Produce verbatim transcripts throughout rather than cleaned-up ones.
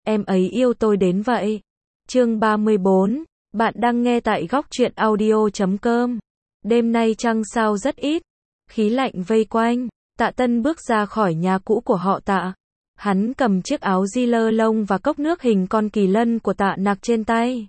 em ấy yêu tôi đến vậy. Chương ba mươi bốn, bạn đang nghe tại góc truyện audio chấm com. Đêm nay trăng sao rất ít, khí lạnh vây quanh, Tạ Tân bước ra khỏi nhà cũ của họ Tạ. Hắn cầm chiếc áo ghi lê lông và cốc nước hình con kỳ lân của Tạ Nặc trên tay.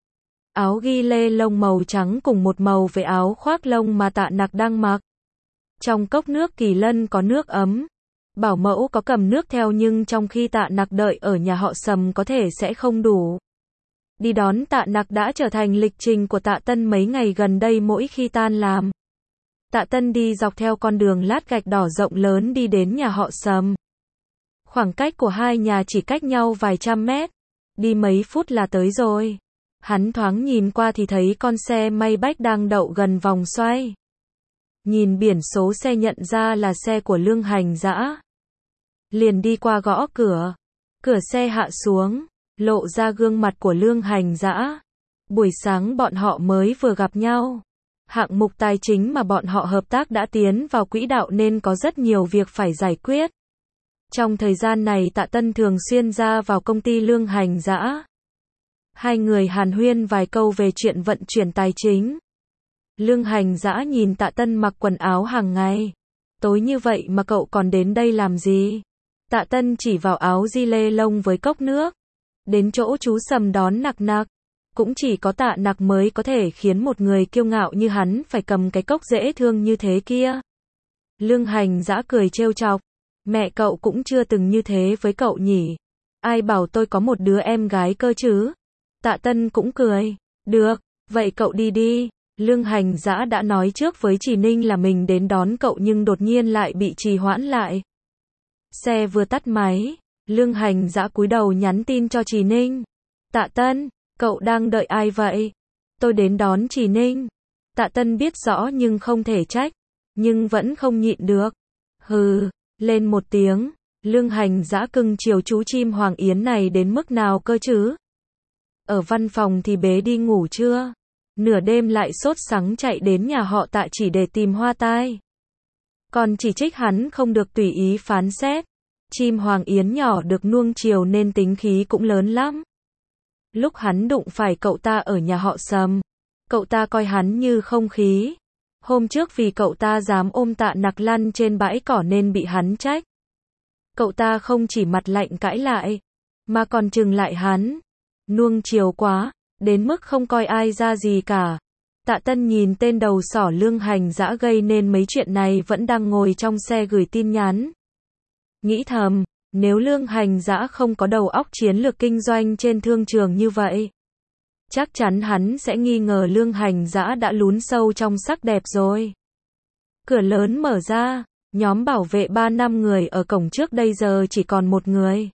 Áo ghi lê lông màu trắng cùng một màu với áo khoác lông mà Tạ Nặc đang mặc. Trong cốc nước kỳ lân có nước ấm. Bảo mẫu có cầm nước theo nhưng trong khi Tạ Nặc đợi ở nhà họ Sầm có thể sẽ không đủ. Đi đón Tạ Nặc đã trở thành lịch trình của Tạ Tân mấy ngày gần đây mỗi khi tan làm. Tạ Tân đi dọc theo con đường lát gạch đỏ rộng lớn đi đến nhà họ Sầm. Khoảng cách của hai nhà chỉ cách nhau vài trăm mét. Đi mấy phút là tới rồi. Hắn thoáng nhìn qua thì thấy con xe Maybach đang đậu gần vòng xoay. Nhìn biển số xe nhận ra là xe của Lương Hành Dã. Liền đi qua gõ cửa. Cửa xe hạ xuống, lộ ra gương mặt của Lương Hành Dã. Buổi sáng bọn họ mới vừa gặp nhau. Hạng mục tài chính mà bọn họ hợp tác đã tiến vào quỹ đạo nên có rất nhiều việc phải giải quyết. Trong thời gian này Tạ Tân thường xuyên ra vào công ty Lương Hành Dã. Hai người hàn huyên vài câu về chuyện vận chuyển tài chính. Lương Hành Dã nhìn Tạ Tân mặc quần áo hàng ngày. Tối như vậy mà cậu còn đến đây làm gì? Tạ Tân chỉ vào áo ghi lê lông với cốc nước. Đến chỗ chú Sầm đón Nặc Nặc. Cũng chỉ có Tạ Nặc mới có thể khiến một người kiêu ngạo như hắn phải cầm cái cốc dễ thương như thế kia. Lương Hành Dã cười trêu chọc. Mẹ cậu cũng chưa từng như thế với cậu nhỉ? Ai bảo tôi có một đứa em gái cơ chứ? Tạ Tân cũng cười. Được, vậy cậu đi đi. Lương Hành Dã đã nói trước với Trì Ninh là mình đến đón cậu nhưng đột nhiên lại bị trì hoãn lại. Xe vừa tắt máy, Lương Hành Dã cúi đầu nhắn tin cho Trì Ninh. Tạ Tân, cậu đang đợi ai vậy? Tôi đến đón Trì Ninh. Tạ Tân biết rõ nhưng không thể trách, nhưng vẫn không nhịn được. Hừ, lên một tiếng. Lương Hành Dã cưng chiều chú chim Hoàng Yến này đến mức nào cơ chứ? Ở văn phòng thì bế đi ngủ chưa? Nửa đêm lại sốt sắng chạy đến nhà họ Tạ chỉ để tìm hoa tai. Còn chỉ trích hắn không được tùy ý phán xét. Chim Hoàng Yến nhỏ được nuông chiều nên tính khí cũng lớn lắm. Lúc hắn đụng phải cậu ta ở nhà họ Sầm, cậu ta coi hắn như không khí. Hôm trước vì cậu ta dám ôm Tạ Nặc lăn trên bãi cỏ nên bị hắn trách. Cậu ta không chỉ mặt lạnh cãi lại, mà còn trừng lại hắn. Nuông chiều quá, đến mức không coi ai ra gì cả. Tạ Tân nhìn tên đầu sỏ Lương Hành Dã gây nên mấy chuyện này vẫn đang ngồi trong xe gửi tin nhắn. Nghĩ thầm, nếu Lương Hành Dã không có đầu óc chiến lược kinh doanh trên thương trường như vậy, chắc chắn hắn sẽ nghi ngờ Lương Hành Dã đã lún sâu trong sắc đẹp rồi. Cửa lớn mở ra, nhóm bảo vệ ba năm người ở cổng trước đây giờ chỉ còn một người.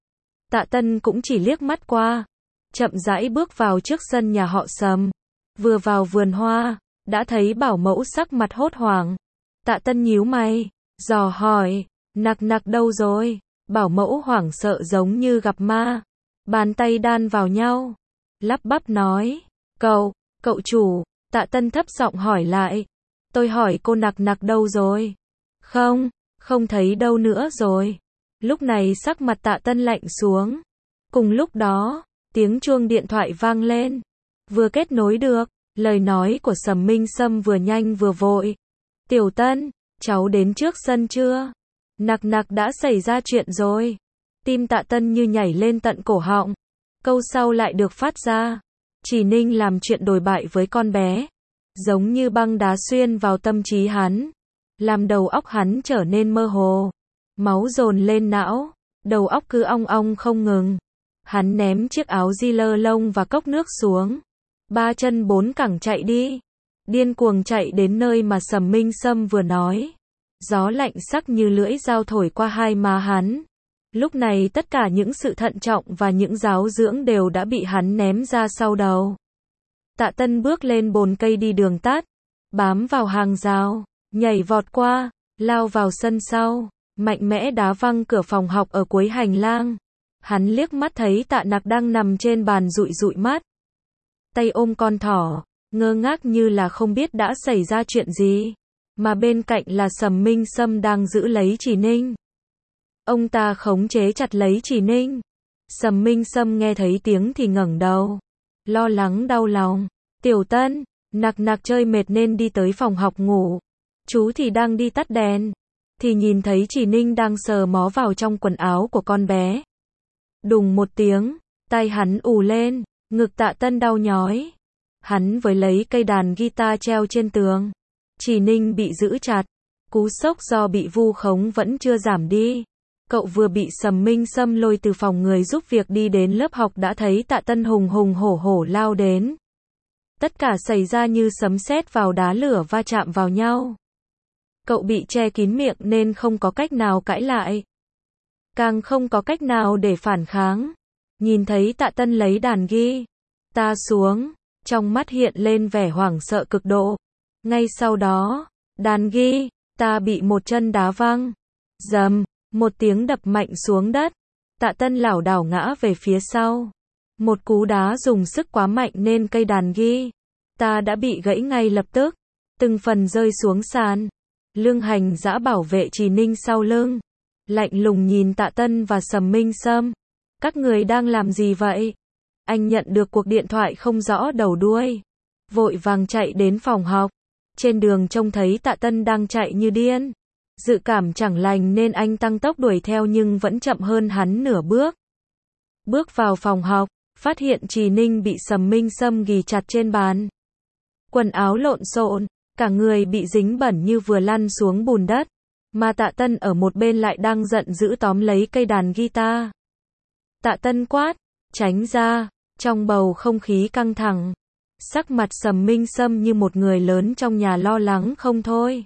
Tạ Tân cũng chỉ liếc mắt qua, chậm rãi bước vào trước sân nhà họ Sầm. Vừa vào vườn hoa, đã thấy bảo mẫu sắc mặt hốt hoảng. Tạ Tân nhíu mày, dò hỏi, Nặc Nặc đâu rồi? Bảo mẫu hoảng sợ giống như gặp ma. Bàn tay đan vào nhau. Lắp bắp nói, cậu, cậu chủ. Tạ Tân thấp giọng hỏi lại. Tôi hỏi cô Nặc Nặc đâu rồi? Không, không thấy đâu nữa rồi. Lúc này sắc mặt Tạ Tân lạnh xuống. Cùng lúc đó, tiếng chuông điện thoại vang lên. Vừa kết nối được, lời nói của Sầm Minh Sâm vừa nhanh vừa vội. Tiểu Tân, cháu đến trước sân chưa? Nặc Nặc đã xảy ra chuyện rồi. Tim Tạ Tân như nhảy lên tận cổ họng. Câu sau lại được phát ra. Trì Ninh làm chuyện đồi bại với con bé. Giống như băng đá xuyên vào tâm trí hắn. Làm đầu óc hắn trở nên mơ hồ. Máu dồn lên não. Đầu óc cứ ong ong không ngừng. Hắn ném chiếc áo ghi lê lông và cốc nước xuống. Ba chân bốn cẳng chạy đi. Điên cuồng chạy đến nơi mà Sầm Minh Sâm vừa nói. Gió lạnh sắc như lưỡi dao thổi qua hai má hắn. Lúc này tất cả những sự thận trọng và những giáo dưỡng đều đã bị hắn ném ra sau đầu. Tạ Tân bước lên bồn cây đi đường tắt. Bám vào hàng rào. Nhảy vọt qua. Lao vào sân sau. Mạnh mẽ đá văng cửa phòng học ở cuối hành lang. Hắn liếc mắt thấy Tạ Nặc đang nằm trên bàn dụi dụi mắt. Tay ôm con thỏ, ngơ ngác như là không biết đã xảy ra chuyện gì. Mà bên cạnh là Sầm Minh Sâm đang giữ lấy Trì Ninh. Ông ta khống chế chặt lấy Trì Ninh. Sầm Minh Sâm nghe thấy tiếng thì ngẩng đầu. Lo lắng đau lòng. Tiểu Tân, nặc nặc chơi mệt nên đi tới phòng học ngủ. Chú thì đang đi tắt đèn. Thì nhìn thấy Chỉ Ninh đang sờ mó vào trong quần áo của con bé. Đùng một tiếng, tay hắn ù lên, ngực Tạ Tân đau nhói. Hắn với lấy cây đàn guitar treo trên tường. Chỉ Ninh bị giữ chặt. Cú sốc do bị vu khống vẫn chưa giảm đi. Cậu vừa bị Sầm Minh Sâm lôi từ phòng người giúp việc đi đến lớp học đã thấy Tạ Tân hùng hùng hổ hổ lao đến. Tất cả xảy ra như sấm sét vào đá lửa va chạm vào nhau. Cậu bị che kín miệng nên không có cách nào cãi lại. Càng không có cách nào để phản kháng. Nhìn thấy Tạ Tân lấy đàn ghi ta xuống, trong mắt hiện lên vẻ hoảng sợ cực độ. Ngay sau đó, đàn ghi ta bị một chân đá văng. Dầm, một tiếng đập mạnh xuống đất. Tạ Tân lảo đảo ngã về phía sau. Một cú đá dùng sức quá mạnh nên cây đàn ghi ta đã bị gãy ngay lập tức. Từng phần rơi xuống sàn. Lương Hành Dã bảo vệ Chỉ Ninh sau lưng. Lạnh lùng nhìn Tạ Tân và Sầm Minh Sâm. Các người đang làm gì vậy? Anh nhận được cuộc điện thoại không rõ đầu đuôi. Vội vàng chạy đến phòng học. Trên đường trông thấy Tạ Tân đang chạy như điên. Dự cảm chẳng lành nên anh tăng tốc đuổi theo nhưng vẫn chậm hơn hắn nửa bước. Bước vào phòng học, phát hiện Chỉ Ninh bị Sầm Minh Sâm ghì chặt trên bàn. Quần áo lộn xộn, cả người bị dính bẩn như vừa lăn xuống bùn đất. Mà Tạ Tân ở một bên lại đang giận dữ tóm lấy cây đàn guitar. Tạ Tân quát, tránh ra, trong bầu không khí căng thẳng. Sắc mặt Sầm Minh Sâm như một người lớn trong nhà lo lắng không thôi.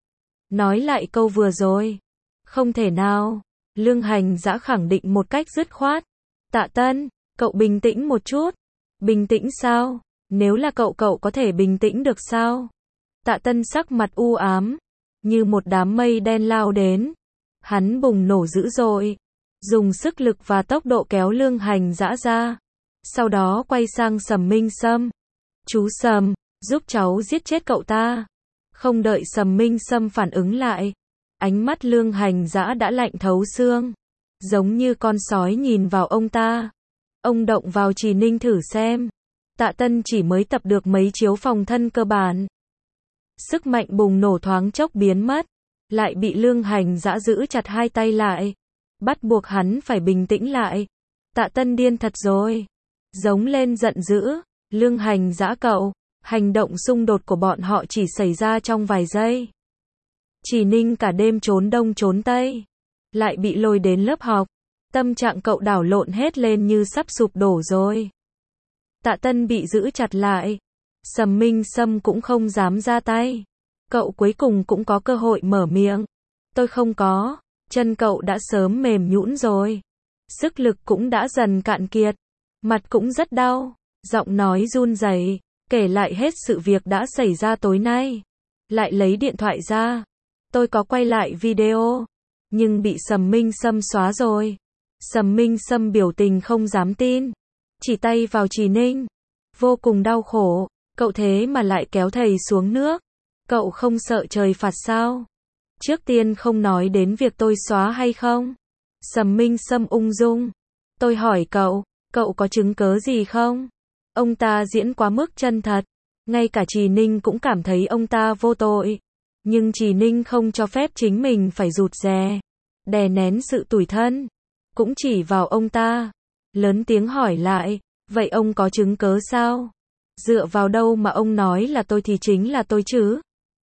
Nói lại câu vừa rồi. Không thể nào. Lương Hành Dã khẳng định một cách dứt khoát. Tạ Tân, cậu bình tĩnh một chút. Bình tĩnh sao? Nếu là cậu cậu có thể bình tĩnh được sao? Tạ Tân sắc mặt u ám. Như một đám mây đen lao đến. Hắn bùng nổ dữ dội. Dùng sức lực và tốc độ kéo Lương Hành Dã ra. Sau đó quay sang Sầm Minh Sâm. Chú Sầm, giúp cháu giết chết cậu ta. Không đợi Sầm Minh Sâm phản ứng lại. Ánh mắt Lương Hành Dã đã lạnh thấu xương. Giống như con sói nhìn vào ông ta. Ông động vào Chỉ Ninh thử xem. Tạ Tân chỉ mới tập được mấy chiếu phòng thân cơ bản. Sức mạnh bùng nổ thoáng chốc biến mất. Lại bị Lương Hành Dã giữ chặt hai tay lại. Bắt buộc hắn phải bình tĩnh lại. Tạ Tân điên thật rồi. Giống lên giận dữ. Lương Hành Dã cậu. Hành động xung đột của bọn họ chỉ xảy ra trong vài giây. Chỉ Ninh cả đêm trốn đông trốn tây. Lại bị lôi đến lớp học. Tâm trạng cậu đảo lộn hết lên như sắp sụp đổ rồi. Tạ Tân bị giữ chặt lại. Sầm Minh Sâm cũng không dám ra tay. Cậu cuối cùng cũng có cơ hội mở miệng. Tôi không có. Chân cậu đã sớm mềm nhũn rồi. Sức lực cũng đã dần cạn kiệt. Mặt cũng rất đau. Giọng nói run rẩy, kể lại hết sự việc đã xảy ra tối nay. Lại lấy điện thoại ra. Tôi có quay lại video. Nhưng bị Sầm Minh Sâm xóa rồi. Sầm Minh Sâm biểu tình không dám tin. Chỉ tay vào Chỉ Ninh. Vô cùng đau khổ. Cậu thế mà lại kéo thầy xuống nước. Cậu không sợ trời phạt sao? Trước tiên không nói đến việc tôi xóa hay không. Sầm Minh Sâm ung dung. Tôi hỏi cậu, cậu có chứng cớ gì không? Ông ta diễn quá mức chân thật. Ngay cả Chỉ Ninh cũng cảm thấy ông ta vô tội. Nhưng Chỉ Ninh không cho phép chính mình phải rụt rè. Đè nén sự tủi thân. Cũng chỉ vào ông ta. Lớn tiếng hỏi lại, vậy ông có chứng cớ sao? Dựa vào đâu mà ông nói là tôi thì chính là tôi chứ?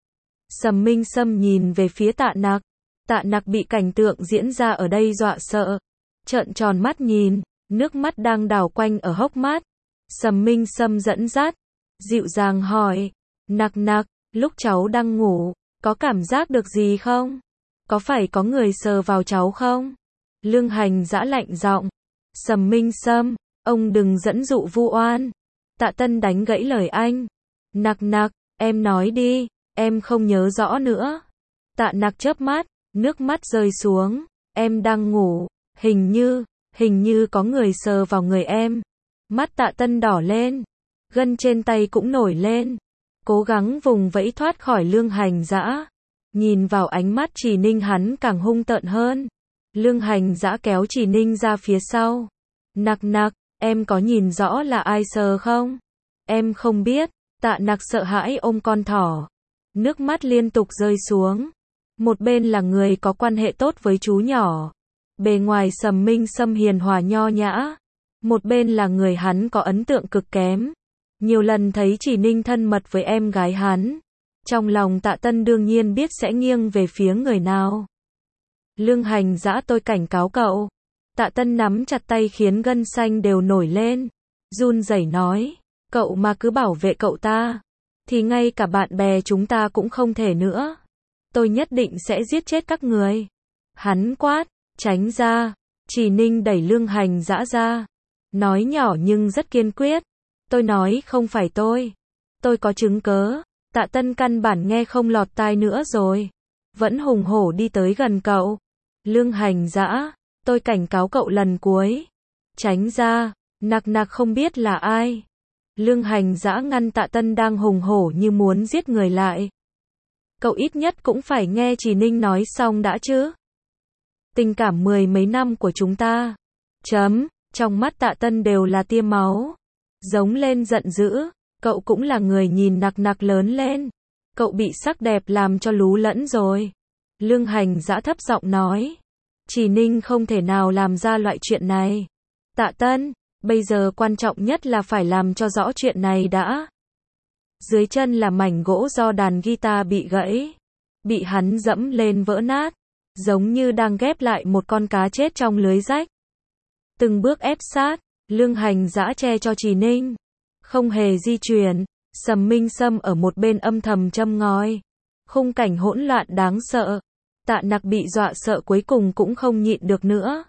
Sầm Minh Sâm nhìn về phía Tạ Nặc. Tạ Nặc bị cảnh tượng diễn ra ở đây dọa sợ. Trợn tròn mắt nhìn, nước mắt đang đảo quanh ở hốc mắt. Sầm Minh Sâm dẫn dắt, dịu dàng hỏi, Nặc Nặc, lúc cháu đang ngủ, có cảm giác được gì không? Có phải có người sờ vào cháu không? Lương Hành Dã lạnh giọng. Sầm Minh Sâm, ông đừng dẫn dụ vu oan. Tạ Tân đánh gãy lời anh. Nặc Nặc, em nói đi, em không nhớ rõ nữa. Tạ Nặc chớp mắt, nước mắt rơi xuống. Em đang ngủ, hình như, hình như có người sờ vào người em. Mắt Tạ Tân đỏ lên, gân trên tay cũng nổi lên. Cố gắng vùng vẫy thoát khỏi Lương Hành Dã. Nhìn vào ánh mắt Chỉ Ninh hắn càng hung tợn hơn. Lương Hành Dã kéo Chỉ Ninh ra phía sau. Nặc nặc, em có nhìn rõ là ai sờ không? Em không biết. Tạ nặc sợ hãi ôm con thỏ. Nước mắt liên tục rơi xuống. Một bên là người có quan hệ tốt với chú nhỏ. Bề ngoài Sầm Minh Sâm hiền hòa nho nhã. Một bên là người hắn có ấn tượng cực kém. Nhiều lần thấy Chỉ Ninh thân mật với em gái hắn. Trong lòng Tạ Tân đương nhiên biết sẽ nghiêng về phía người nào. Lương Hành Dã, tôi cảnh cáo cậu. Tạ Tân nắm chặt tay khiến gân xanh đều nổi lên. Run rẩy nói, cậu mà cứ bảo vệ cậu ta, thì ngay cả bạn bè chúng ta cũng không thể nữa. Tôi nhất định sẽ giết chết các người. Hắn quát, tránh ra. Chỉ Ninh đẩy Lương Hành Dã ra. Nói nhỏ nhưng rất kiên quyết. Tôi nói không phải tôi. Tôi có chứng cớ. Tạ Tân căn bản nghe không lọt tai nữa rồi. Vẫn hùng hổ đi tới gần cậu. Lương Hành Dã, tôi cảnh cáo cậu lần cuối. Tránh ra. Nặc nặc không biết là ai. Lương Hành Dã ngăn Tạ Tân đang hùng hổ như muốn giết người lại. Cậu ít nhất cũng phải nghe Chỉ Ninh nói xong đã chứ. Tình cảm mười mấy năm của chúng ta. Chấm. Trong mắt Tạ Tân đều là tia máu. Giống lên giận dữ. Cậu cũng là người nhìn nặc nặc lớn lên. Cậu bị sắc đẹp làm cho lú lẫn rồi. Lương Hành Dã thấp giọng nói. Chỉ Ninh không thể nào làm ra loại chuyện này. Tạ Tân, bây giờ quan trọng nhất là phải làm cho rõ chuyện này đã. Dưới chân là mảnh gỗ do đàn guitar bị gãy. Bị hắn dẫm lên vỡ nát. Giống như đang ghép lại một con cá chết trong lưới rách. Từng bước ép sát. Lương Hành Dã che cho Chỉ Ninh. Không hề di chuyển. Sầm Minh Sâm ở một bên âm thầm châm ngòi. Khung cảnh hỗn loạn đáng sợ. Tạ nặc bị dọa sợ cuối cùng cũng không nhịn được nữa.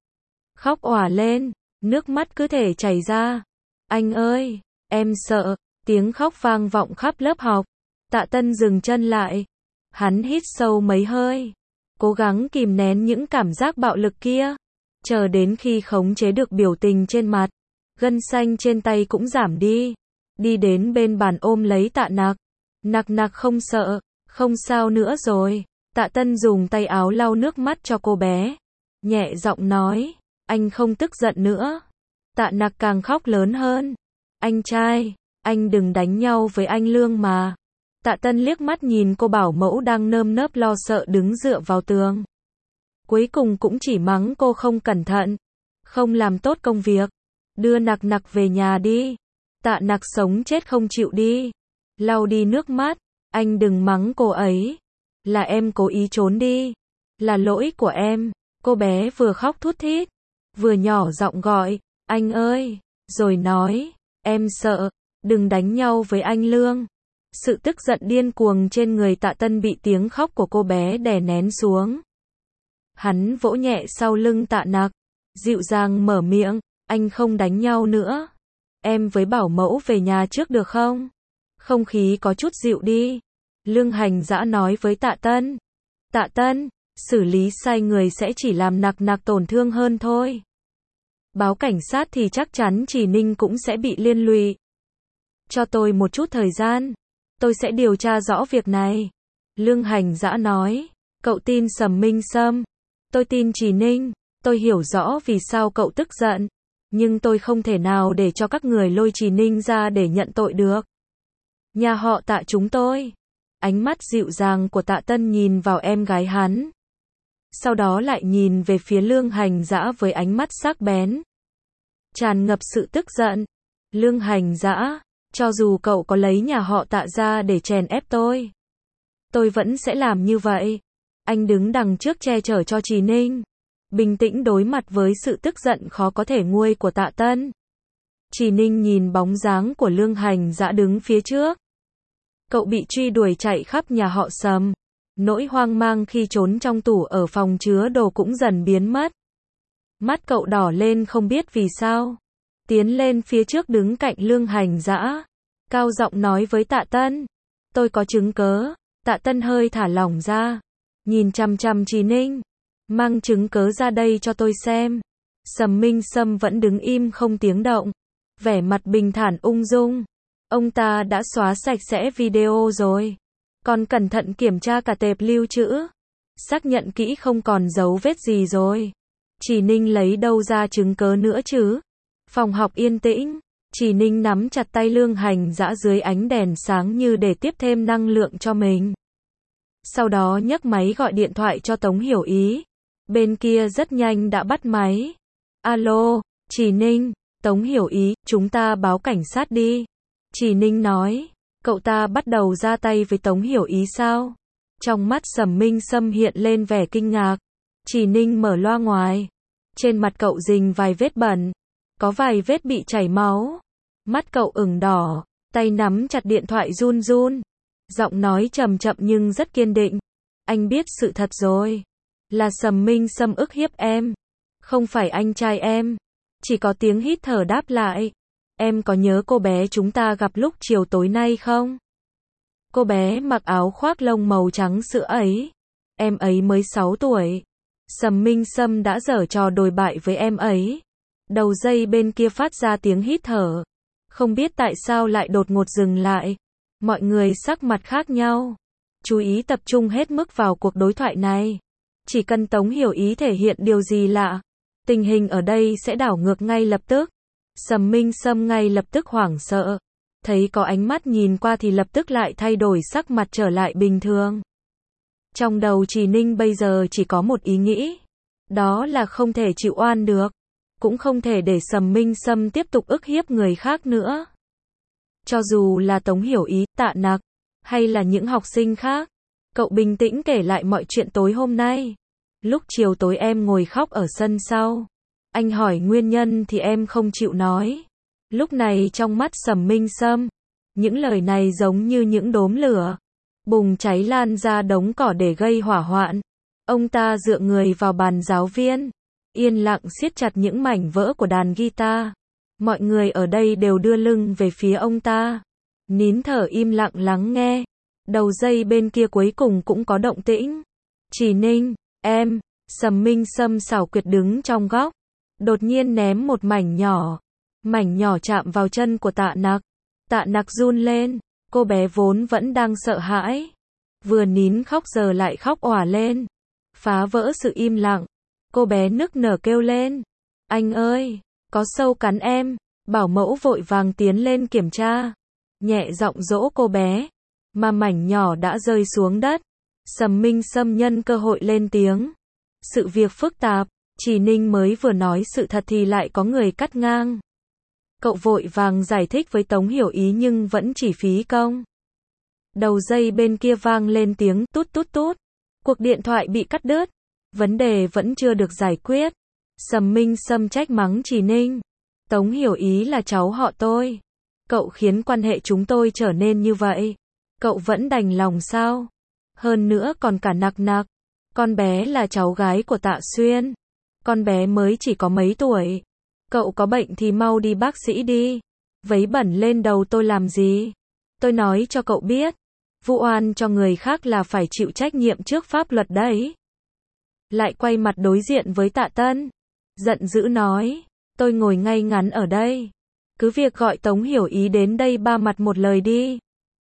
Khóc òa lên. Nước mắt cứ thể chảy ra. Anh ơi, em sợ. Tiếng khóc vang vọng khắp lớp học. Tạ Tân dừng chân lại. Hắn hít sâu mấy hơi. Cố gắng kìm nén những cảm giác bạo lực kia. Chờ đến khi khống chế được biểu tình trên mặt. Gân xanh trên tay cũng giảm đi. Đi đến bên bàn ôm lấy Tạ nặc. Nặc nặc không sợ. Không sao nữa rồi. Tạ Tân dùng tay áo lau nước mắt cho cô bé. Nhẹ giọng nói. Anh không tức giận nữa. Tạ nặc càng khóc lớn hơn. Anh trai, anh đừng đánh nhau với anh Lương mà. Tạ Tân liếc mắt nhìn cô bảo mẫu đang nơm nớp lo sợ đứng dựa vào tường. Cuối cùng cũng chỉ mắng cô không cẩn thận. Không làm tốt công việc. Đưa nặc nặc về nhà đi. Tạ nặc sống chết không chịu đi. Lau đi nước mắt. Anh đừng mắng cô ấy. Là em cố ý trốn đi. Là lỗi của em. Cô bé vừa khóc thút thít. Vừa nhỏ giọng gọi. Anh ơi. Rồi nói. Em sợ. Đừng đánh nhau với anh Lương. Sự tức giận điên cuồng trên người Tạ Tân bị tiếng khóc của cô bé đè nén xuống. Hắn vỗ nhẹ sau lưng Tạ nặc. Dịu dàng mở miệng. Anh không đánh nhau nữa. Em với bảo mẫu về nhà trước được không? Không khí có chút dịu đi. Lương Hành Dã nói với Tạ Tân. Tạ Tân, xử lý sai người sẽ chỉ làm nặc nặc tổn thương hơn thôi. Báo cảnh sát thì chắc chắn Chỉ Ninh cũng sẽ bị liên lụy. Cho tôi một chút thời gian. Tôi sẽ điều tra rõ việc này. Lương Hành Dã nói. Cậu tin Sầm Minh Sâm. Tôi tin Chỉ Ninh. Tôi hiểu rõ vì sao cậu tức giận. Nhưng tôi không thể nào để cho các người lôi Chỉ Ninh ra để nhận tội được. Nhà họ Tạ chúng tôi. Ánh mắt dịu dàng của Tạ Tân nhìn vào em gái hắn. Sau đó lại nhìn về phía Lương Hành Dã với ánh mắt sắc bén. Tràn ngập sự tức giận. Lương Hành Dã, cho dù cậu có lấy nhà họ Tạ ra để chèn ép tôi. Tôi vẫn sẽ làm như vậy. Anh đứng đằng trước che chở cho Chỉ Ninh. Bình tĩnh đối mặt với sự tức giận khó có thể nguôi của Tạ Tân. Chỉ Ninh nhìn bóng dáng của Lương Hành Dã đứng phía trước. Cậu bị truy đuổi chạy khắp nhà họ Sầm. Nỗi hoang mang khi trốn trong tủ ở phòng chứa đồ cũng dần biến mất. Mắt cậu đỏ lên không biết vì sao. Tiến lên phía trước đứng cạnh Lương Hành Dã. Cao giọng nói với Tạ Tân. Tôi có chứng cớ. Tạ Tân hơi thả lỏng ra. Nhìn chằm chằm Chỉ Ninh. Mang chứng cớ ra đây cho tôi xem. Sầm Minh Sâm vẫn đứng im không tiếng động. Vẻ mặt bình thản ung dung. Ông ta đã xóa sạch sẽ video rồi. Còn cẩn thận kiểm tra cả tệp lưu trữ. Xác nhận kỹ không còn dấu vết gì rồi. Chỉ Ninh lấy đâu ra chứng cớ nữa chứ? Phòng học yên tĩnh, Chỉ Ninh nắm chặt tay Lương Hành Dã dưới ánh đèn sáng như để tiếp thêm năng lượng cho mình. Sau đó nhấc máy gọi điện thoại cho Tống Hiểu Ý. Bên kia rất nhanh đã bắt máy. Alo, Chỉ Ninh, Tống Hiểu Ý, chúng ta báo cảnh sát đi. Chỉ Ninh nói, cậu ta bắt đầu ra tay với Tống Hiểu Ý sao? Trong mắt Sầm Minh Sâm hiện lên vẻ kinh ngạc. Chỉ Ninh mở loa ngoài. Trên mặt cậu rình vài vết bẩn. Có vài vết bị chảy máu. Mắt cậu ửng đỏ. Tay nắm chặt điện thoại run run. Giọng nói trầm chậm nhưng rất kiên định. Anh biết sự thật rồi. Là Sầm Minh Sâm ức hiếp em. Không phải anh trai em. Chỉ có tiếng hít thở đáp lại. Em có nhớ cô bé chúng ta gặp lúc chiều tối nay không? Cô bé mặc áo khoác lông màu trắng sữa ấy. Em ấy mới sáu tuổi. Sầm Minh Sâm đã giở trò đồi bại với em ấy. Đầu dây bên kia phát ra tiếng hít thở. Không biết tại sao lại đột ngột dừng lại. Mọi người sắc mặt khác nhau. Chú ý tập trung hết mức vào cuộc đối thoại này. Chỉ cần Tống Hiểu Ý thể hiện điều gì lạ, tình hình ở đây sẽ đảo ngược ngay lập tức. Sầm Minh Sâm ngay lập tức hoảng sợ. Thấy có ánh mắt nhìn qua thì lập tức lại thay đổi sắc mặt trở lại bình thường. Trong đầu Chỉ Ninh bây giờ chỉ có một ý nghĩ. Đó là không thể chịu oan được. Cũng không thể để Sầm Minh Sâm tiếp tục ức hiếp người khác nữa. Cho dù là Tống Hiểu Ý, Tạ Nặc, hay là những học sinh khác. Cậu bình tĩnh kể lại mọi chuyện tối hôm nay. Lúc chiều tối em ngồi khóc ở sân sau. Anh hỏi nguyên nhân thì em không chịu nói. Lúc này trong mắt Sầm Minh Sâm, những lời này giống như những đốm lửa bùng cháy lan ra đống cỏ để gây hỏa hoạn. Ông ta dựa người vào bàn giáo viên, yên lặng siết chặt những mảnh vỡ của đàn guitar. Mọi người ở đây đều đưa lưng về phía ông ta, nín thở im lặng lắng nghe. Đầu dây bên kia cuối cùng cũng có động tĩnh. Chỉ Ninh, em, Sầm Minh Sâm xảo quyệt đứng trong góc, đột nhiên ném một mảnh nhỏ. Mảnh nhỏ chạm vào chân của Tạ Nặc. Tạ Nặc run lên, cô bé vốn vẫn đang sợ hãi. Vừa nín khóc giờ lại khóc òa lên. Phá vỡ sự im lặng. Cô bé nức nở kêu lên. Anh ơi, có sâu cắn em. Bảo mẫu vội vàng tiến lên kiểm tra. Nhẹ giọng dỗ cô bé. Mà mảnh nhỏ đã rơi xuống đất. Sầm Minh Sâm nhân cơ hội lên tiếng. Sự việc phức tạp. Chỉ Ninh mới vừa nói sự thật thì lại có người cắt ngang. Cậu vội vàng giải thích với Tống Hiểu Ý nhưng vẫn chỉ phí công. Đầu dây bên kia vang lên tiếng tút tút tút. Cuộc điện thoại bị cắt đứt. Vấn đề vẫn chưa được giải quyết. Sầm Minh Sâm trách mắng Chỉ Ninh. Tống Hiểu Ý là cháu họ tôi. Cậu khiến quan hệ chúng tôi trở nên như vậy. Cậu vẫn đành lòng sao? Hơn nữa còn cả Nặc Nặc. Con bé là cháu gái của Tạ Xuyên. Con bé mới chỉ có mấy tuổi. Cậu có bệnh thì mau đi bác sĩ đi. Vấy bẩn lên đầu tôi làm gì? Tôi nói cho cậu biết. Vu oan cho người khác là phải chịu trách nhiệm trước pháp luật đấy. Lại quay mặt đối diện với Tạ Tân. Giận dữ nói. Tôi ngồi ngay ngắn ở đây. Cứ việc gọi Tống Hiểu Ý đến đây ba mặt một lời đi.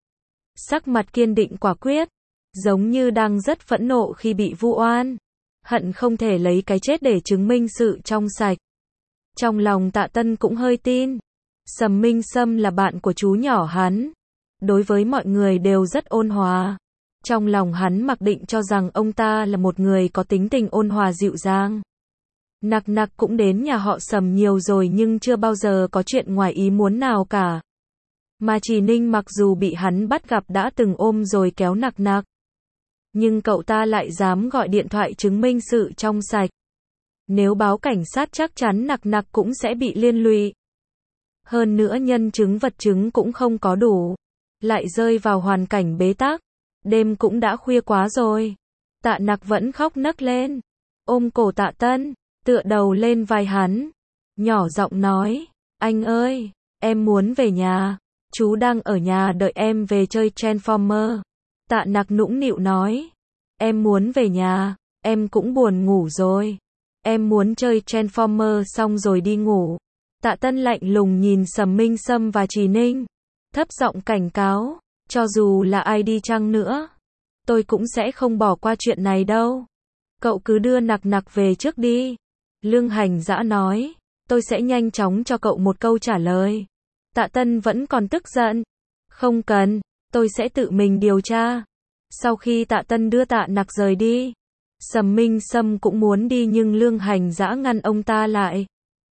Sắc mặt kiên định quả quyết. Giống như đang rất phẫn nộ khi bị vu oan. Hận không thể lấy cái chết để chứng minh sự trong sạch. Trong lòng Tạ Tân cũng hơi tin. Sầm Minh Sâm là bạn của chú nhỏ hắn. Đối với mọi người đều rất ôn hòa. Trong lòng hắn mặc định cho rằng ông ta là một người có tính tình ôn hòa dịu dàng. Nặc Nặc cũng đến nhà họ Sầm nhiều rồi nhưng chưa bao giờ có chuyện ngoài ý muốn nào cả. Mà Chỉ Ninh mặc dù bị hắn bắt gặp đã từng ôm rồi kéo Nặc Nặc. Nhưng cậu ta lại dám gọi điện thoại chứng minh sự trong sạch. Nếu báo cảnh sát chắc chắn Nặc Nặc cũng sẽ bị liên lụy. Hơn nữa nhân chứng vật chứng cũng không có đủ. Lại rơi vào hoàn cảnh bế tắc. Đêm cũng đã khuya quá rồi. Tạ Nặc vẫn khóc nấc lên. Ôm cổ Tạ Tân, tựa đầu lên vai hắn. Nhỏ giọng nói, anh ơi, em muốn về nhà. Chú đang ở nhà đợi em về chơi Transformer. Tạ Nặc nũng nịu nói, em muốn về nhà, em cũng buồn ngủ rồi. Em muốn chơi Transformer xong rồi đi ngủ. Tạ Tân lạnh lùng nhìn Sầm Minh Sâm và Chỉ Ninh. Thấp giọng cảnh cáo, cho dù là ai đi chăng nữa, tôi cũng sẽ không bỏ qua chuyện này đâu. Cậu cứ đưa Nặc Nặc về trước đi. Lương Hành Dã nói, tôi sẽ nhanh chóng cho cậu một câu trả lời. Tạ Tân vẫn còn tức giận. Không cần, tôi sẽ tự mình điều tra. Sau khi Tạ Tân đưa Tạ Nặc rời đi, Sầm Minh Sâm cũng muốn đi nhưng Lương Hành Dã ngăn ông ta lại.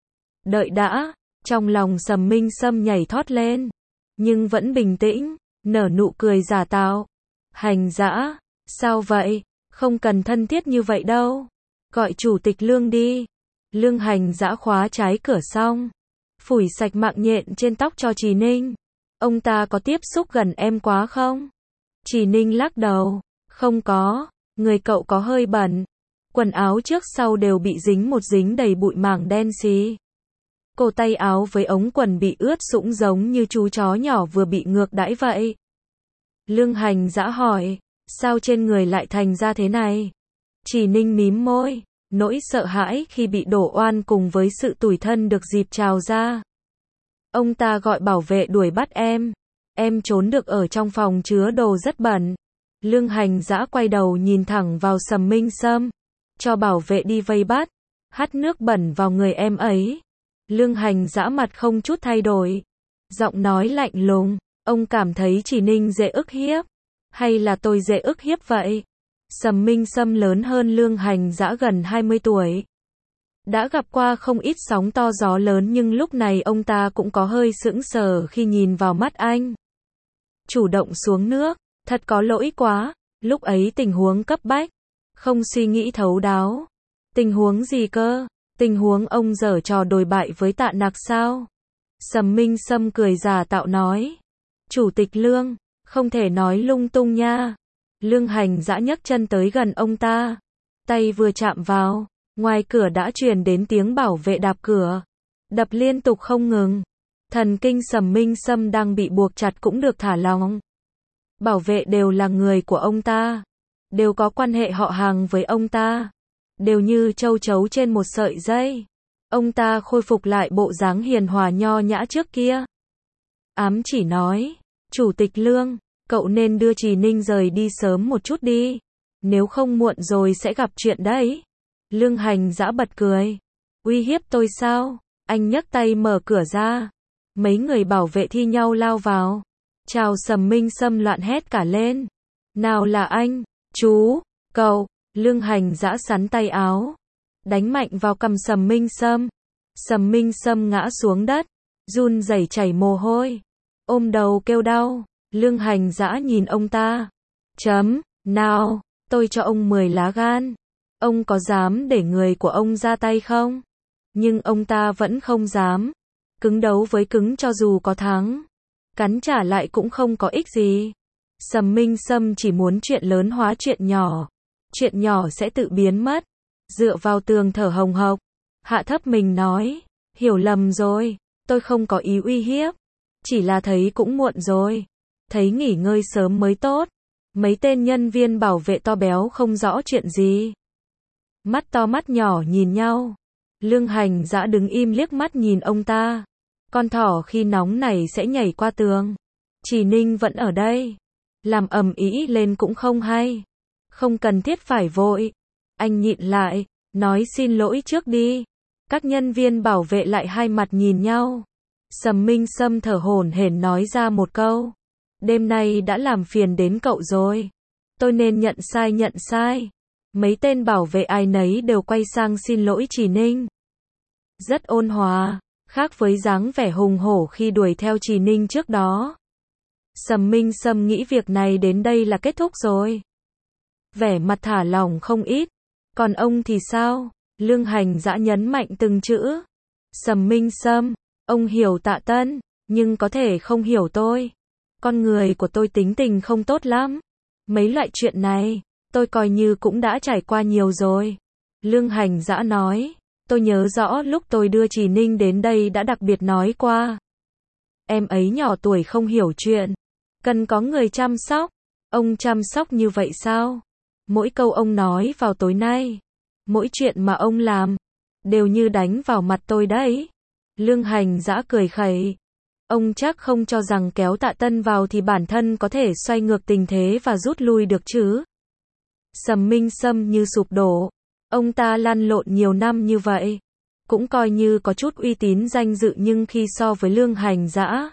Đợi đã, trong lòng Sầm Minh Sâm nhảy thót lên, nhưng vẫn bình tĩnh, nở nụ cười giả tạo. Hành Dã, sao vậy? Không cần thân thiết như vậy đâu. Gọi chủ tịch Lương đi. Lương Hành Dã khóa trái cửa xong, phủi sạch mạng nhện trên tóc cho Trì Ninh. Ông ta có tiếp xúc gần em quá không? Trì Ninh lắc đầu, không có, người cậu có hơi bẩn. Quần áo trước sau đều bị dính một dính đầy bụi mảng đen xì. Cổ tay áo với ống quần bị ướt sũng giống như chú chó nhỏ vừa bị ngược đãi vậy. Lương Hành Dã hỏi, sao trên người lại thành ra thế này? Trì Ninh mím môi, nỗi sợ hãi khi bị đổ oan cùng với sự tủi thân được dịp trào ra. Ông ta gọi bảo vệ đuổi bắt em. Em trốn được ở trong phòng chứa đồ rất bẩn. Lương Hành Dã quay đầu nhìn thẳng vào Sầm Minh Sâm, cho bảo vệ đi vây bắt, hắt nước bẩn vào người em ấy. Lương Hành Dã mặt không chút thay đổi, giọng nói lạnh lùng, ông cảm thấy Trì Ninh dễ ức hiếp, hay là tôi dễ ức hiếp vậy? Sầm Minh Sâm lớn hơn Lương Hành Dã gần hai mươi tuổi. Đã gặp qua không ít sóng to gió lớn nhưng lúc này ông ta cũng có hơi sững sờ khi nhìn vào mắt anh. Chủ động xuống nước, thật có lỗi quá, lúc ấy tình huống cấp bách, không suy nghĩ thấu đáo. Tình huống gì cơ? Tình huống ông giở trò đồi bại với Tạ Nặc sao? Sầm Minh Sâm cười giả tạo nói. Chủ tịch Lương, không thể nói lung tung nha. Lương Hành Dã nhấc chân tới gần ông ta. Tay vừa chạm vào, ngoài cửa đã truyền đến tiếng bảo vệ đạp cửa, đập liên tục không ngừng. Thần kinh Sầm Minh Sâm đang bị buộc chặt cũng được thả lỏng. Bảo vệ đều là người của ông ta, đều có quan hệ họ hàng với ông ta, đều như châu chấu trên một sợi dây. Ông ta khôi phục lại bộ dáng hiền hòa nho nhã trước kia. Ám chỉ nói, Chủ tịch Lương, cậu nên đưa Trì Ninh rời đi sớm một chút đi, nếu không muộn rồi sẽ gặp chuyện đấy. Lương Hành Dã bật cười. Uy hiếp tôi sao? Anh nhấc tay mở cửa ra. Mấy người bảo vệ thi nhau lao vào. Chào Sầm Minh Sâm loạn hét cả lên. Nào là anh, chú, cậu. Lương Hành Dã sắn tay áo, đánh mạnh vào cằm Sầm Minh Sâm. Sầm Minh Sâm ngã xuống đất, run rẩy chảy mồ hôi, ôm đầu kêu đau. Lương Hành Dã nhìn ông ta. Chấm, nào, tôi cho ông mười lá gan. Ông có dám để người của ông ra tay không? Nhưng ông ta vẫn không dám. Cứng đấu với cứng cho dù có thắng, cắn trả lại cũng không có ích gì. Sầm Minh Sâm chỉ muốn chuyện lớn hóa chuyện nhỏ. Chuyện nhỏ sẽ tự biến mất. Dựa vào tường thở hồng hộc, hạ thấp mình nói, hiểu lầm rồi, tôi không có ý uy hiếp, chỉ là thấy cũng muộn rồi, thấy nghỉ ngơi sớm mới tốt. Mấy tên nhân viên bảo vệ to béo không rõ chuyện gì, mắt to mắt nhỏ nhìn nhau. Lương Hành Dã đứng im liếc mắt nhìn ông ta. Con thỏ khi nóng này sẽ nhảy qua tường. Trì Ninh vẫn ở đây, làm ầm ĩ lên cũng không hay. Không cần thiết phải vội. Anh nhịn lại, nói xin lỗi trước đi. Các nhân viên bảo vệ lại hai mặt nhìn nhau. Sầm Minh Sâm thở hổn hển nói ra một câu. Đêm nay đã làm phiền đến cậu rồi. Tôi nên nhận sai nhận sai. Mấy tên bảo vệ ai nấy đều quay sang xin lỗi Trì Ninh. Rất ôn hòa, khác với dáng vẻ hùng hổ khi đuổi theo Trì Ninh trước đó. Sầm Minh Sâm nghĩ việc này đến đây là kết thúc rồi. Vẻ mặt thả lỏng không ít. Còn ông thì sao? Lương Hành Dã nhấn mạnh từng chữ. Sầm Minh Sâm, ông hiểu Tạ Tân, nhưng có thể không hiểu tôi. Con người của tôi tính tình không tốt lắm. Mấy loại chuyện này, tôi coi như cũng đã trải qua nhiều rồi. Lương Hành Dã nói, tôi nhớ rõ lúc tôi đưa Trì Ninh đến đây đã đặc biệt nói qua. Em ấy nhỏ tuổi không hiểu chuyện, cần có người chăm sóc. Ông chăm sóc như vậy sao? Mỗi câu ông nói vào tối nay, mỗi chuyện mà ông làm, đều như đánh vào mặt tôi đấy. Lương Hành Dã cười khẩy. Ông chắc không cho rằng kéo Tạ Tân vào thì bản thân có thể xoay ngược tình thế và rút lui được chứ? Sầm Minh Sâm như sụp đổ. Ông ta lăn lộn nhiều năm như vậy, cũng coi như có chút uy tín danh dự, nhưng khi so với Lương Hành Dã,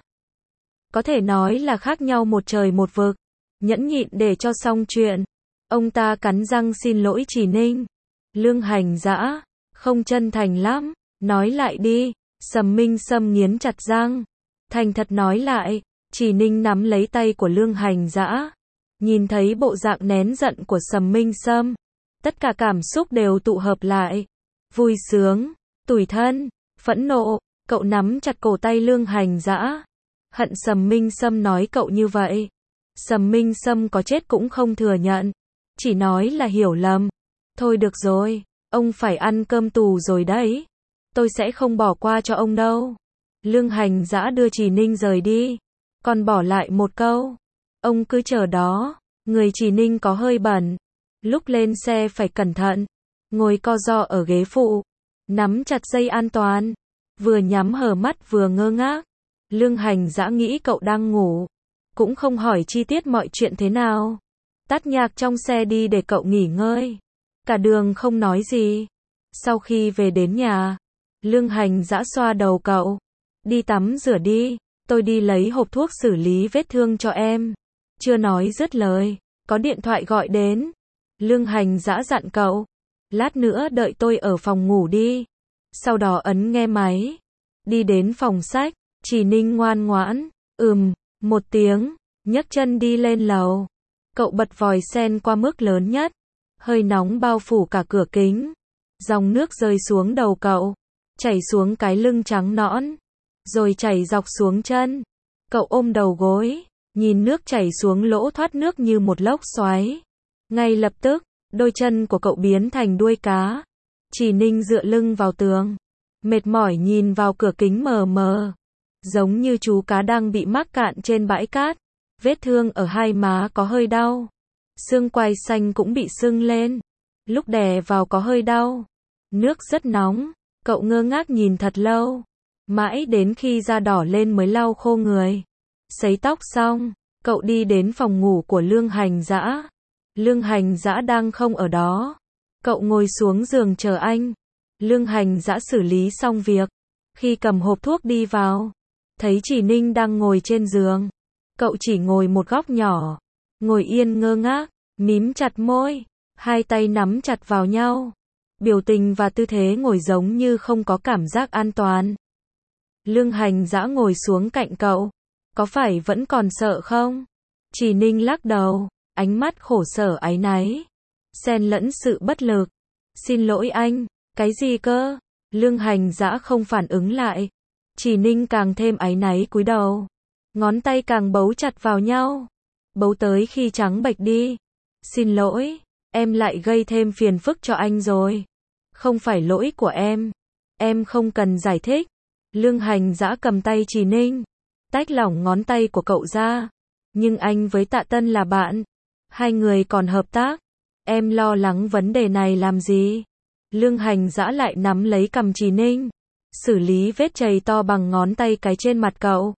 có thể nói là khác nhau một trời một vực. Nhẫn nhịn để cho xong chuyện, ông ta cắn răng xin lỗi Trì Ninh. Lương Hành Dã, không chân thành lắm, nói lại đi. Sầm Minh Sâm nghiến chặt răng, thành thật nói lại. Trì Ninh nắm lấy tay của Lương Hành Dã, nhìn thấy bộ dạng nén giận của Sầm Minh Sâm, tất cả cảm xúc đều tụ hợp lại. Vui sướng, tủi thân, phẫn nộ. Cậu nắm chặt cổ tay Lương Hành Dã, hận Sầm Minh Sâm nói cậu như vậy. Sầm Minh Sâm có chết cũng không thừa nhận, chỉ nói là hiểu lầm. Thôi được rồi, ông phải ăn cơm tù rồi đấy. Tôi sẽ không bỏ qua cho ông đâu. Lương Hành Dã đưa Trì Ninh rời đi, còn bỏ lại một câu. Ông cứ chờ đó, người Trì Ninh có hơi bẩn. Lúc lên xe phải cẩn thận. Ngồi co ro ở ghế phụ, nắm chặt dây an toàn, vừa nhắm hờ mắt vừa ngơ ngác. Lương Hành Dã nghĩ cậu đang ngủ, cũng không hỏi chi tiết mọi chuyện thế nào. Tắt nhạc trong xe đi để cậu nghỉ ngơi. Cả đường không nói gì. Sau khi về đến nhà, Lương Hành Dã xoa đầu cậu. Đi tắm rửa đi, tôi đi lấy hộp thuốc xử lý vết thương cho em. Chưa nói dứt lời, có điện thoại gọi đến. Lương Hành Dã dặn cậu, lát nữa đợi tôi ở phòng ngủ đi. Sau đó ấn nghe máy. Đi đến phòng sách, Trì Ninh ngoan ngoãn, ừm, một tiếng, nhấc chân đi lên lầu. Cậu bật vòi sen qua mức lớn nhất, hơi nóng bao phủ cả cửa kính. Dòng nước rơi xuống đầu cậu, chảy xuống cái lưng trắng nõn, rồi chảy dọc xuống chân. Cậu ôm đầu gối, nhìn nước chảy xuống lỗ thoát nước như một lốc xoáy. Ngay lập tức, đôi chân của cậu biến thành đuôi cá. Trì Ninh dựa lưng vào tường, mệt mỏi nhìn vào cửa kính mờ mờ, giống như chú cá đang bị mắc cạn trên bãi cát. Vết thương ở hai má có hơi đau, xương quai xanh cũng bị sưng lên, lúc đè vào có hơi đau. Nước rất nóng, cậu ngơ ngác nhìn thật lâu, mãi đến khi da đỏ lên mới lau khô người. Sấy tóc xong, cậu đi đến phòng ngủ của Lương Hành Dã. Lương Hành Dã đang không ở đó. Cậu ngồi xuống giường chờ anh. Lương Hành Dã xử lý xong việc, khi cầm hộp thuốc đi vào, thấy Trì Ninh đang ngồi trên giường. Cậu chỉ ngồi một góc nhỏ, ngồi yên ngơ ngác, mím chặt môi, hai tay nắm chặt vào nhau. Biểu tình và tư thế ngồi giống như không có cảm giác an toàn. Lương Hành Dã ngồi xuống cạnh cậu. Có phải vẫn còn sợ không? Trì Ninh lắc đầu, ánh mắt khổ sở áy náy, xen lẫn sự bất lực. Xin lỗi anh. Cái gì cơ? Lương Hành Dã không phản ứng lại. Trì Ninh càng thêm áy náy cúi đầu, ngón tay càng bấu chặt vào nhau, bấu tới khi trắng bệch đi. Xin lỗi, em lại gây thêm phiền phức cho anh rồi. Không phải lỗi của em. Em không cần giải thích. Lương Hành Dã cầm tay Trì Ninh, tách lỏng ngón tay của cậu ra. Nhưng anh với Tạ Tân là bạn, hai người còn hợp tác. Em lo lắng vấn đề này làm gì? Lương Hành Dã lại nắm lấy cằm Trì Ninh, xử lý vết chày to bằng ngón tay cái trên mặt cậu.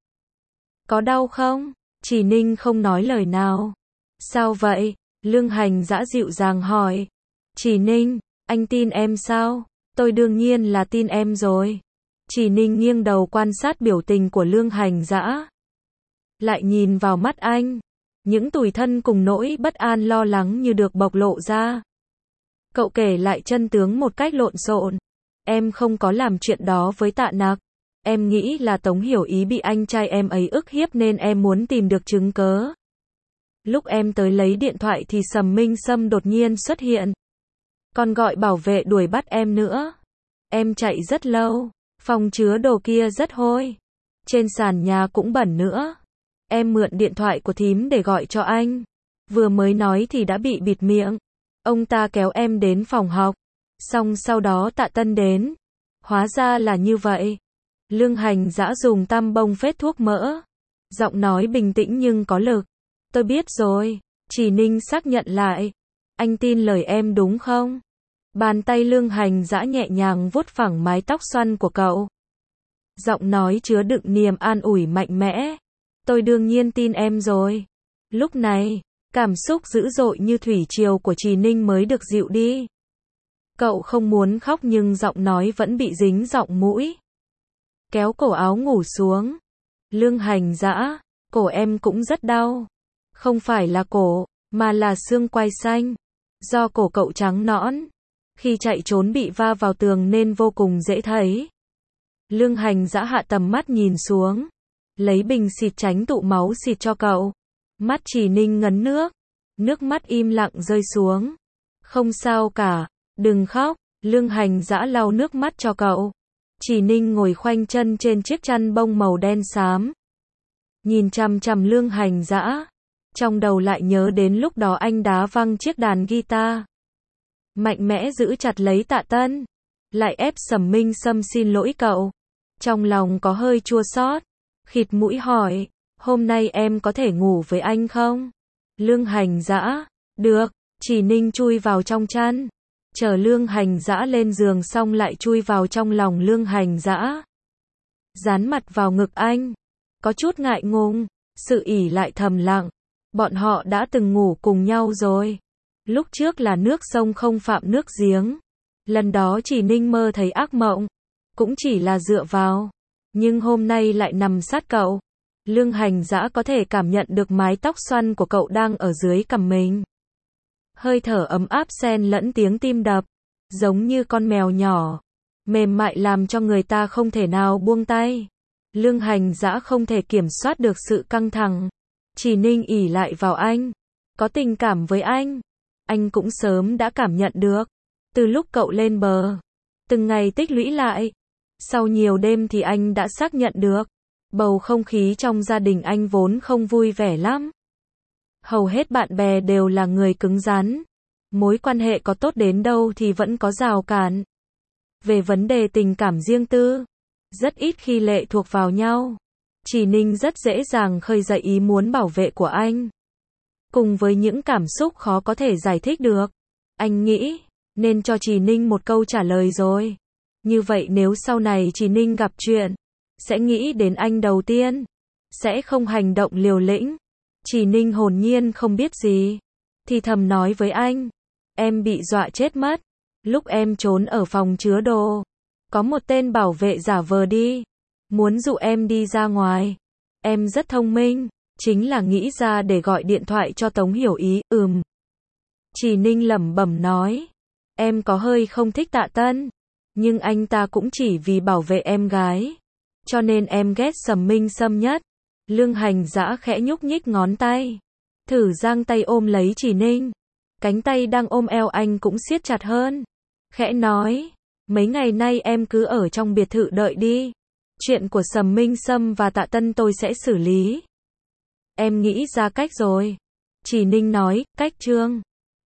Có đau không? Trì Ninh không nói lời nào. Sao vậy? Lương Hành Dã dịu dàng hỏi. Trì Ninh, anh tin em sao? Tôi đương nhiên là tin em rồi. Trì Ninh nghiêng đầu quan sát biểu tình của Lương Hành Dã, lại nhìn vào mắt anh. Những tủi thân cùng nỗi bất an lo lắng như được bộc lộ ra. Cậu kể lại chân tướng một cách lộn xộn. Em không có làm chuyện đó với Tạ Nặc. Em nghĩ là Tống Hiểu Ý bị anh trai em ấy ức hiếp nên em muốn tìm được chứng cớ. Lúc em tới lấy điện thoại thì Sầm Minh Sâm đột nhiên xuất hiện. Còn gọi bảo vệ đuổi bắt em nữa. Em chạy rất lâu. Phòng chứa đồ kia rất hôi. Trên sàn nhà cũng bẩn nữa. Em mượn điện thoại của thím để gọi cho anh. Vừa mới nói thì đã bị bịt miệng. Ông ta kéo em đến phòng học. Xong sau đó Tạ Tân đến. Hóa ra là như vậy. Lương Hành Dã dùng tăm bông phết thuốc mỡ. Giọng nói bình tĩnh nhưng có lực. Tôi biết rồi. Trì Ninh xác nhận lại. Anh tin lời em đúng không? Bàn tay Lương Hành Dã nhẹ nhàng vuốt phẳng mái tóc xoăn của cậu. Giọng nói chứa đựng niềm an ủi mạnh mẽ. Tôi đương nhiên tin em rồi. Lúc này, cảm xúc dữ dội như thủy triều của Trì Ninh mới được dịu đi. Cậu không muốn khóc nhưng giọng nói vẫn bị dính giọng mũi. Kéo cổ áo ngủ xuống. Lương Hành Dã, cổ em cũng rất đau. Không phải là cổ, mà là xương quai xanh. Do cổ cậu trắng nõn. Khi chạy trốn bị va vào tường nên vô cùng dễ thấy. Lương Hành Dã hạ tầm mắt nhìn xuống. Lấy bình xịt tránh tụ máu xịt cho cậu. Mắt Chỉ Ninh ngấn nước. Nước mắt im lặng rơi xuống. Không sao cả, đừng khóc. Lương Hành Dã lau nước mắt cho cậu. Chỉ Ninh ngồi khoanh chân trên chiếc chăn bông màu đen xám. Nhìn chằm chằm Lương Hành Dã. Trong đầu lại nhớ đến lúc đó anh đá văng chiếc đàn guitar. Mạnh mẽ giữ chặt lấy Tạ Tân. Lại ép Sầm Minh Sâm xin lỗi cậu. Trong lòng có hơi chua xót. Khịt mũi hỏi, hôm nay em có thể ngủ với anh không? Lương Hành Dã, được. Chỉ Ninh chui vào trong chăn. Chờ Lương Hành Dã lên giường xong lại chui vào trong lòng Lương Hành Dã. Dán mặt vào ngực anh. Có chút ngại ngùng, sự ỉ lại thầm lặng. Bọn họ đã từng ngủ cùng nhau rồi. Lúc trước là nước sông không phạm nước giếng. Lần đó Chỉ Ninh mơ thấy ác mộng. Cũng chỉ là dựa vào. Nhưng hôm nay lại nằm sát cậu. Lương Hành Dã có thể cảm nhận được mái tóc xoăn của cậu đang ở dưới cằm mình. Hơi thở ấm áp xen lẫn tiếng tim đập. Giống như con mèo nhỏ. Mềm mại làm cho người ta không thể nào buông tay. Lương Hành Dã không thể kiểm soát được sự căng thẳng. Chỉ Ninh ỉ lại vào anh. Có tình cảm với anh. Anh cũng sớm đã cảm nhận được. Từ lúc cậu lên bờ. Từng ngày tích lũy lại. Sau nhiều đêm thì anh đã xác nhận được. Bầu không khí trong gia đình anh vốn không vui vẻ lắm. Hầu hết bạn bè đều là người cứng rắn. Mối quan hệ có tốt đến đâu thì vẫn có rào cản. Về vấn đề tình cảm riêng tư, rất ít khi lệ thuộc vào nhau. Chỉ Ninh rất dễ dàng khơi dậy ý muốn bảo vệ của anh. Cùng với những cảm xúc khó có thể giải thích được. Anh nghĩ, nên cho Chỉ Ninh một câu trả lời rồi. Như vậy nếu sau này Chỉ Ninh gặp chuyện, sẽ nghĩ đến anh đầu tiên. Sẽ không hành động liều lĩnh. Chỉ Ninh hồn nhiên không biết gì. Thì thầm nói với anh. Em bị dọa chết mất. Lúc em trốn ở phòng chứa đồ. Có một tên bảo vệ giả vờ đi. Muốn dụ em đi ra ngoài. Em rất thông minh. Chính là nghĩ ra để gọi điện thoại cho Tống Hiểu Ý. Ừm. Chỉ Ninh lẩm bẩm nói. Em có hơi không thích Tạ Tân. Nhưng anh ta cũng chỉ vì bảo vệ em gái. Cho nên em ghét Sầm Minh Sâm nhất. Lương Hành Dã khẽ nhúc nhích ngón tay. Thử giang tay ôm lấy Chỉ Ninh. Cánh tay đang ôm eo anh cũng siết chặt hơn. Khẽ nói. Mấy ngày nay em cứ ở trong biệt thự đợi đi. Chuyện của Sầm Minh Sâm và Tạ Tân tôi sẽ xử lý. Em nghĩ ra cách rồi. Chỉ Ninh nói, cách chương.